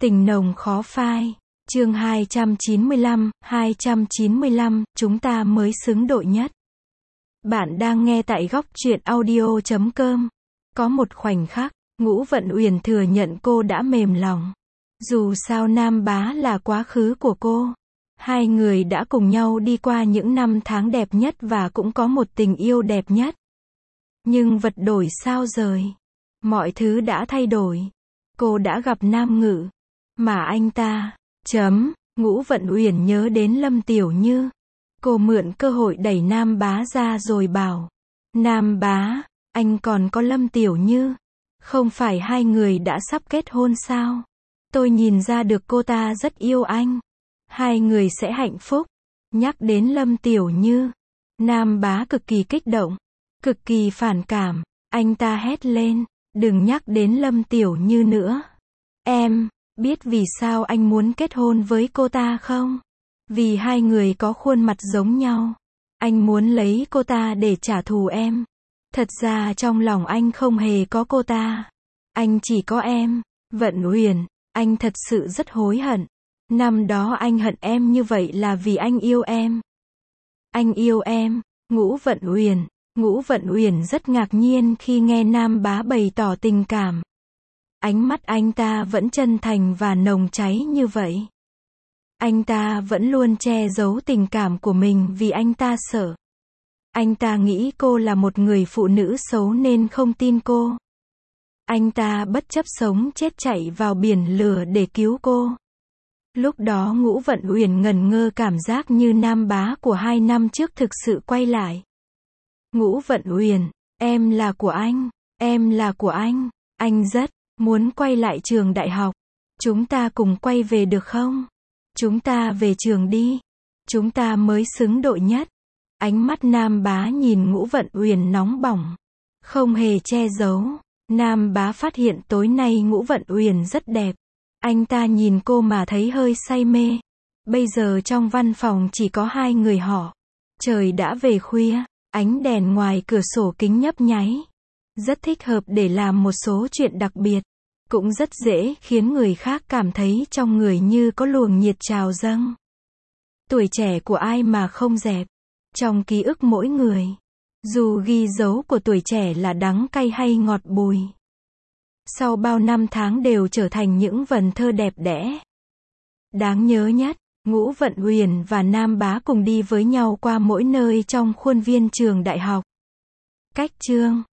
Tình nồng khó phai. Chương 295, chúng ta mới xứng đội nhất. Bạn đang nghe tại góc truyện audio.com. Có một khoảnh khắc, Ngũ Vận Uyển thừa nhận cô đã mềm lòng. Dù sao Nam Bá là quá khứ của cô. Hai người đã cùng nhau đi qua những năm tháng đẹp nhất và cũng có một tình yêu đẹp nhất. Nhưng vật đổi sao rời. Mọi thứ đã thay đổi. Cô đã gặp Nam Ngự. Mà anh ta, Ngũ Vận Uyển nhớ đến Lâm Tiểu Như. Cô mượn cơ hội đẩy Nam Bá ra rồi bảo. Nam Bá, anh còn có Lâm Tiểu Như. Không phải hai người đã sắp kết hôn sao? Tôi nhìn ra được cô ta rất yêu anh. Hai người sẽ hạnh phúc. Nhắc đến Lâm Tiểu Như, Nam Bá cực kỳ kích động, cực kỳ phản cảm. Anh ta hét lên, đừng nhắc đến Lâm Tiểu Như nữa. Em biết vì sao anh muốn kết hôn với cô ta không? Vì hai người có khuôn mặt giống nhau. Anh muốn lấy cô ta để trả thù em. Thật ra trong lòng anh không hề có cô ta. Anh chỉ có em. Vận Uyển, anh thật sự rất hối hận. Năm đó anh hận em như vậy là vì anh yêu em. Anh yêu em. Ngũ Vận Uyển rất ngạc nhiên khi nghe Nam Bá bày tỏ tình cảm. Ánh mắt anh ta vẫn chân thành và nồng cháy như vậy. Anh ta vẫn luôn che giấu tình cảm của mình vì anh ta sợ. Anh ta nghĩ cô là một người phụ nữ xấu nên không tin cô. Anh ta bất chấp sống chết chạy vào biển lửa để cứu cô. Lúc đó Ngũ Vận Uyển ngẩn ngơ, cảm giác như Nam Bá của 2 năm trước thực sự quay lại. Ngũ Vận Uyển, em là của anh. Em là của anh. Anh rất muốn quay lại trường đại học. Chúng ta cùng quay về được không? Chúng ta về trường đi. Chúng ta mới xứng đội nhất. Ánh mắt Nam Bá nhìn Ngũ Vận Uyển nóng bỏng. Không hề che giấu. Nam Bá phát hiện tối nay Ngũ Vận Uyển rất đẹp. Anh ta nhìn cô mà thấy hơi say mê. Bây giờ trong văn phòng chỉ có hai người họ. Trời đã về khuya. Ánh đèn ngoài cửa sổ kính nhấp nháy. Rất thích hợp để làm một số chuyện đặc biệt. Cũng rất dễ khiến người khác cảm thấy trong người như có luồng nhiệt trào dâng. Tuổi trẻ của ai mà không dẹp. Trong ký ức mỗi người. Dù ghi dấu của tuổi trẻ là đắng cay hay ngọt bùi. Sau bao năm tháng đều trở thành những vần thơ đẹp đẽ. Đáng nhớ nhất, Ngũ Vận Uyển và Nam Bá cùng đi với nhau qua mỗi nơi trong khuôn viên trường đại học. Cách chương